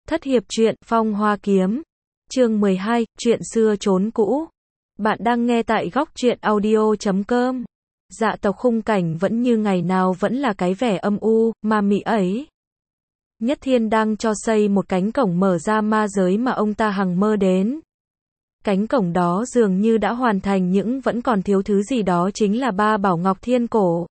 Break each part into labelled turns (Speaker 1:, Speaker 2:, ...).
Speaker 1: Thất hiệp truyện Phong Hoa Kiếm. Chương 12, chuyện xưa trốn cũ. Bạn đang nghe tại góc truyện audio.com. Dạ tộc khung cảnh vẫn như ngày nào, vẫn là cái vẻ âm u, ma mị ấy. Nhất Thiên đang cho xây một cánh cổng mở ra ma giới mà ông ta hằng mơ đến. Cánh cổng đó dường như đã hoàn thành, nhưng vẫn còn thiếu thứ gì đó, chính là ba bảo ngọc thiên cổ.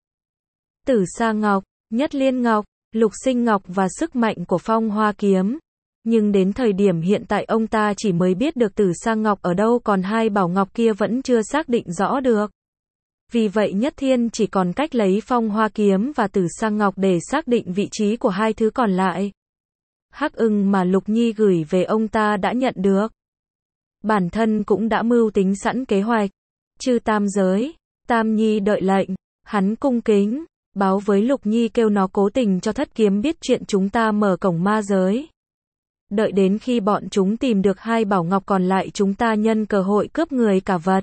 Speaker 1: Tử Sa Ngọc, Nhất Liên Ngọc, Lục Sinh Ngọc và sức mạnh của Phong Hoa Kiếm. Nhưng đến thời điểm hiện tại ông ta chỉ mới biết được Tử Sa Ngọc ở đâu, còn hai bảo ngọc kia vẫn chưa xác định rõ được. Vì vậy Nhất Thiên chỉ còn cách lấy Phong Hoa Kiếm và Tử Sa Ngọc để xác định vị trí của hai thứ còn lại. Hắc ưng mà Lục Nhi gửi về ông ta đã nhận được. Bản thân cũng đã mưu tính sẵn kế hoạch. Chư tam giới, Tam Nhi đợi lệnh, hắn cung kính báo với Lục Nhi, kêu nó cố tình cho Thất Kiếm biết chuyện chúng ta mở cổng ma giới. Đợi đến khi bọn chúng tìm được hai bảo ngọc còn lại, chúng ta nhân cơ hội cướp người cả vật.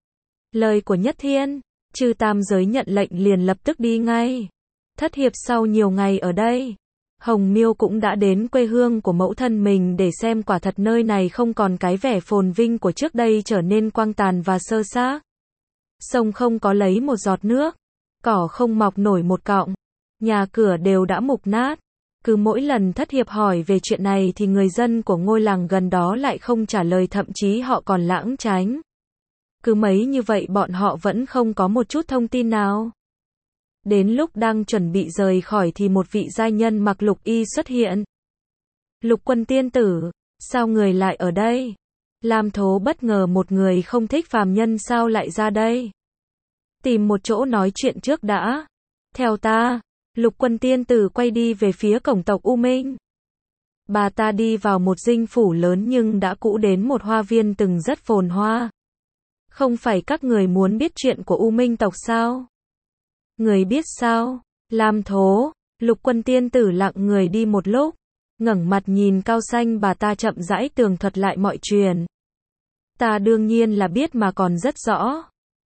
Speaker 1: Lời của Nhất Thiên, chư tam giới nhận lệnh liền lập tức đi ngay. Thất hiệp sau nhiều ngày ở đây, Hồng Miêu cũng đã đến quê hương của mẫu thân mình để xem quả thật nơi này không còn cái vẻ phồn vinh của trước đây, trở nên quang tàn và sơ xác. Sông không có lấy một giọt nước, cỏ không mọc nổi một cọng, nhà cửa đều đã mục nát. Cứ mỗi lần Thất hiệp hỏi về chuyện này thì người dân của ngôi làng gần đó lại không trả lời, thậm chí họ còn lảng tránh. Cứ mấy như vậy bọn họ vẫn không có một chút thông tin nào. Đến lúc đang chuẩn bị rời khỏi thì một vị giai nhân mặc lục y xuất hiện. Lục Quân tiên tử, sao người lại ở đây? Lam Thố bất ngờ, một người không thích phàm nhân sao lại ra đây? Tìm một chỗ nói chuyện trước đã. Theo ta. Lục Quân tiên tử quay đi về phía cổng tộc U Minh. Bà ta đi vào một dinh phủ lớn nhưng đã cũ đến một hoa viên từng rất phồn hoa. Không phải các người muốn biết chuyện của U Minh tộc sao? Người biết sao? Lam Thố. Lục Quân tiên tử lặng người đi một lúc, ngẩng mặt nhìn Cao Xanh, bà ta chậm rãi tường thuật lại mọi chuyện. Ta đương nhiên là biết mà còn rất rõ.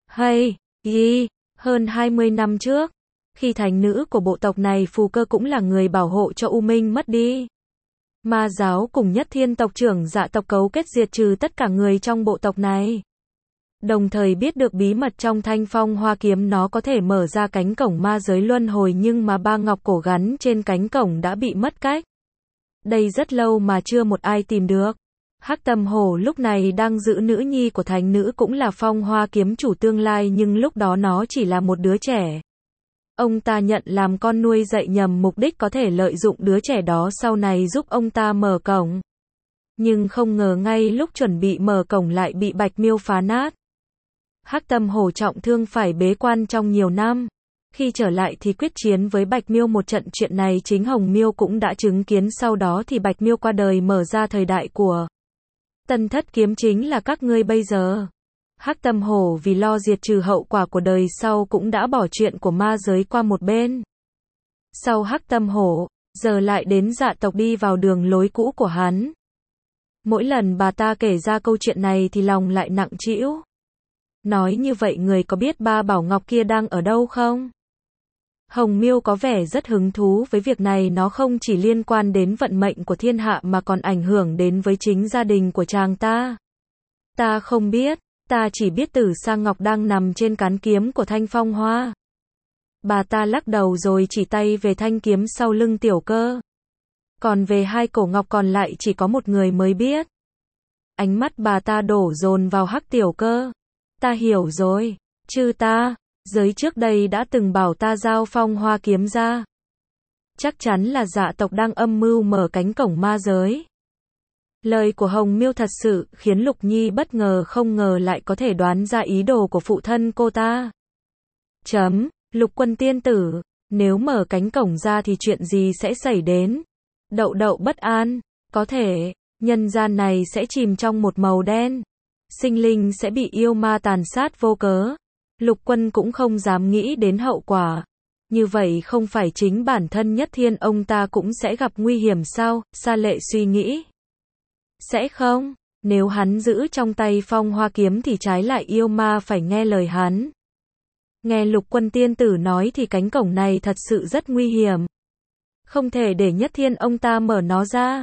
Speaker 1: Hơn 20 năm trước, khi thành nữ của bộ tộc này, Phù Cơ cũng là người bảo hộ cho U Minh mất đi. Ma giáo cùng Nhất Thiên tộc trưởng Dạ tộc cấu kết diệt trừ tất cả người trong bộ tộc này. Đồng thời biết được bí mật trong thanh Phong Hoa Kiếm, nó có thể mở ra cánh cổng ma giới luân hồi, nhưng mà ba ngọc cổ gắn trên cánh cổng đã bị mất cách. Đây rất lâu mà chưa một ai tìm được. Hắc Tâm Hổ lúc này đang giữ nữ nhi của thánh nữ, cũng là Phong Hoa Kiếm chủ tương lai, nhưng lúc đó nó chỉ là một đứa trẻ. Ông ta nhận làm con nuôi dạy nhằm mục đích có thể lợi dụng đứa trẻ đó sau này giúp ông ta mở cổng. Nhưng không ngờ ngay lúc chuẩn bị mở cổng lại bị Bạch Miêu phá nát. Hắc Tâm Hổ trọng thương phải bế quan trong nhiều năm. Khi trở lại thì quyết chiến với Bạch Miêu một trận, chuyện này chính Hồng Miêu cũng đã chứng kiến. Sau đó thì Bạch Miêu qua đời, mở ra thời đại của Tân Thất Kiếm, chính là các ngươi bây giờ. Hắc Tâm Hổ vì lo diệt trừ hậu quả của đời sau cũng đã bỏ chuyện của ma giới qua một bên. Sau Hắc Tâm Hổ, giờ lại đến Dạ tộc đi vào đường lối cũ của hắn. Mỗi lần bà ta kể ra câu chuyện này thì lòng lại nặng trĩu. Nói như vậy, người có biết ba bảo ngọc kia đang ở đâu không? Hồng Miêu có vẻ rất hứng thú với việc này, nó không chỉ liên quan đến vận mệnh của thiên hạ mà còn ảnh hưởng đến với chính gia đình của chàng ta. Ta không biết, ta chỉ biết Tử Sa Ngọc đang nằm trên cán kiếm của Thanh Phong Hoa. Bà ta lắc đầu rồi chỉ tay về thanh kiếm sau lưng Tiểu Cơ. Còn về hai cổ ngọc còn lại chỉ có một người mới biết. Ánh mắt bà ta đổ dồn vào Hắc Tiểu Cơ. Ta hiểu rồi, chư ta giới trước đây đã từng bảo ta giao Phong Hoa Kiếm ra. Chắc chắn là Dạ tộc đang âm mưu mở cánh cổng ma giới. Lời của Hồng Miêu thật sự khiến Lục Nhi bất ngờ, không ngờ lại có thể đoán ra ý đồ của phụ thân cô ta. Lục Quân tiên tử, nếu mở cánh cổng ra thì chuyện gì sẽ xảy đến? Đậu Đậu bất an, có thể, nhân gian này sẽ chìm trong một màu đen. Sinh linh sẽ bị yêu ma tàn sát vô cớ. Lục Quân cũng không dám nghĩ đến hậu quả. Như vậy không phải chính bản thân Nhất Thiên ông ta cũng sẽ gặp nguy hiểm sao? Sa Lệ suy nghĩ. Sẽ không, nếu hắn giữ trong tay Phong Hoa Kiếm thì trái lại yêu ma phải nghe lời hắn. Nghe Lục Quân tiên tử nói thì cánh cổng này thật sự rất nguy hiểm. Không thể để Nhất Thiên ông ta mở nó ra.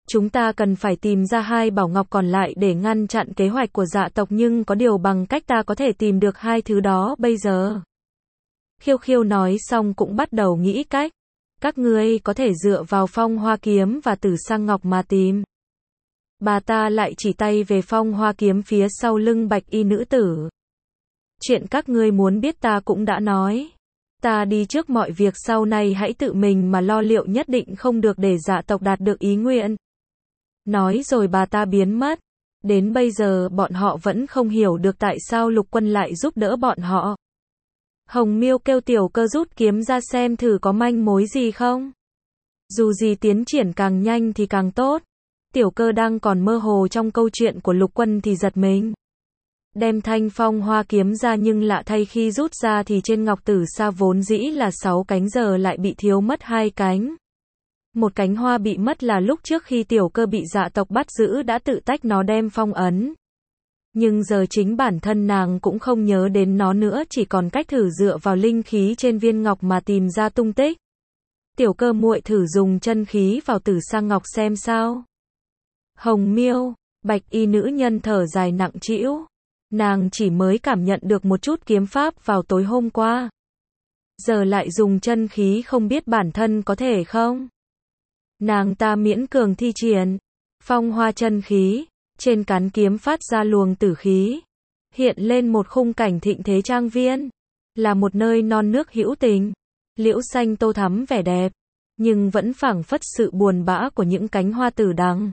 Speaker 1: Chúng ta cần phải tìm ra 2 bảo ngọc còn lại để ngăn chặn kế hoạch của dạ tộc, nhưng có điều bằng cách ta có thể tìm được 2 thứ đó bây giờ. Khiêu Khiêu nói xong cũng bắt đầu nghĩ cách. Các ngươi có thể dựa vào Phong Hoa Kiếm và Tử Sang Ngọc mà tìm. Bà ta lại chỉ tay về Phong Hoa Kiếm phía sau lưng bạch y nữ tử. Chuyện các ngươi muốn biết ta cũng đã nói. Ta đi trước, mọi việc sau này hãy tự mình mà lo, liệu nhất định không được để dạ tộc đạt được ý nguyện. Nói rồi bà ta biến mất. Đến bây giờ bọn họ vẫn không hiểu được tại sao Lục Quân lại giúp đỡ bọn họ. Hồng Miêu kêu Tiểu Cơ rút kiếm ra xem thử có manh mối gì không. Dù gì tiến triển càng nhanh thì càng tốt. Tiểu Cơ đang còn mơ hồ trong câu chuyện của Lục Quân thì giật mình. Đem thanh Phong Hoa Kiếm ra, nhưng lạ thay khi rút ra thì trên ngọc tử sa vốn dĩ là 6 cánh giờ lại bị thiếu mất 2 cánh. Một cánh hoa bị mất là lúc trước khi Tiểu Cơ bị dạ tộc bắt giữ đã tự tách nó đem phong ấn. Nhưng giờ chính bản thân nàng cũng không nhớ đến nó nữa, chỉ còn cách thử dựa vào linh khí trên viên ngọc mà tìm ra tung tích. Tiểu Cơ muội thử dùng chân khí vào Tử Sang Ngọc xem sao. Hồng Miêu, bạch y nữ nhân thở dài nặng trĩu. Nàng chỉ mới cảm nhận được một chút kiếm pháp vào tối hôm qua. Giờ lại dùng chân khí, không biết bản thân có thể không. Nàng ta miễn cường thi triển phong hoa chân khí. Trên cán kiếm phát ra luồng tử khí. Hiện lên một khung cảnh thịnh thế trang viên. Là một nơi non nước hữu tình. Liễu xanh tô thắm vẻ đẹp. Nhưng vẫn phảng phất sự buồn bã của những cánh hoa tử đằng.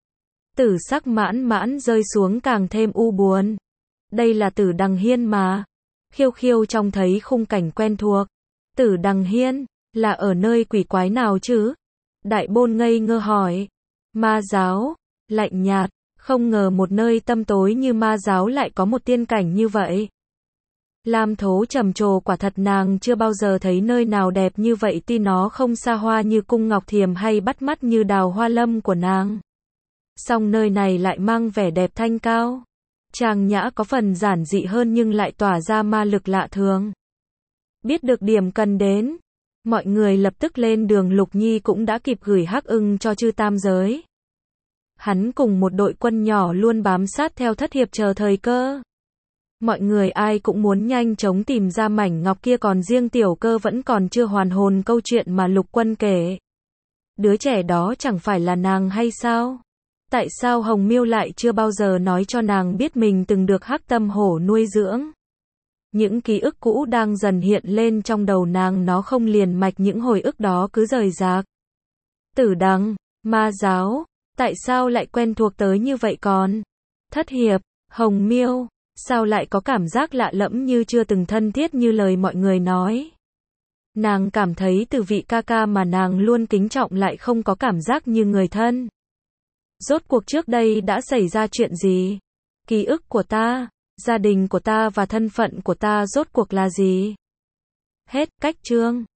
Speaker 1: Tử sắc mãn mãn rơi xuống càng thêm u buồn. Đây là Tử Đằng Hiên mà. Khiêu Khiêu trông thấy khung cảnh quen thuộc. Tử Đằng Hiên, là ở nơi quỷ quái nào chứ? Đại Bôn ngây ngơ hỏi. Ma giáo, lạnh nhạt, không ngờ một nơi tăm tối như ma giáo lại có một tiên cảnh như vậy. Lam Thố trầm trồ, quả thật nàng chưa bao giờ thấy nơi nào đẹp như vậy, tuy nó không xa hoa như cung ngọc thiềm hay bắt mắt như Đào Hoa Lâm của nàng. Song nơi này lại mang vẻ đẹp thanh cao. Trang nhã, có phần giản dị hơn nhưng lại tỏa ra ma lực lạ thường. Biết được điểm cần đến, mọi người lập tức lên đường. Lục Nhi cũng đã kịp gửi Hắc Ưng cho Chư Tam Giới. Hắn cùng một đội quân nhỏ luôn bám sát theo Thất Hiệp chờ thời cơ. Mọi người ai cũng muốn nhanh chóng tìm ra mảnh ngọc kia, còn riêng Tiểu Cơ vẫn còn chưa hoàn hồn câu chuyện mà Lục Quân kể. Đứa trẻ đó chẳng phải là nàng hay sao? Tại sao Hồng Miêu lại chưa bao giờ nói cho nàng biết mình từng được Hắc Tâm Hổ nuôi dưỡng? Những ký ức cũ đang dần hiện lên trong đầu nàng, nó không liền mạch, những hồi ức đó cứ rời rạc. Tử Đằng, ma giáo, tại sao lại quen thuộc tới như vậy còn? Thất Hiệp, Hồng Miêu, sao lại có cảm giác lạ lẫm như chưa từng thân thiết như lời mọi người nói? Nàng cảm thấy từ vị ca ca mà nàng luôn kính trọng lại không có cảm giác như người thân. Rốt cuộc trước đây đã xảy ra chuyện gì? Ký ức của ta, gia đình của ta và thân phận của ta rốt cuộc là gì? Hết cách chương.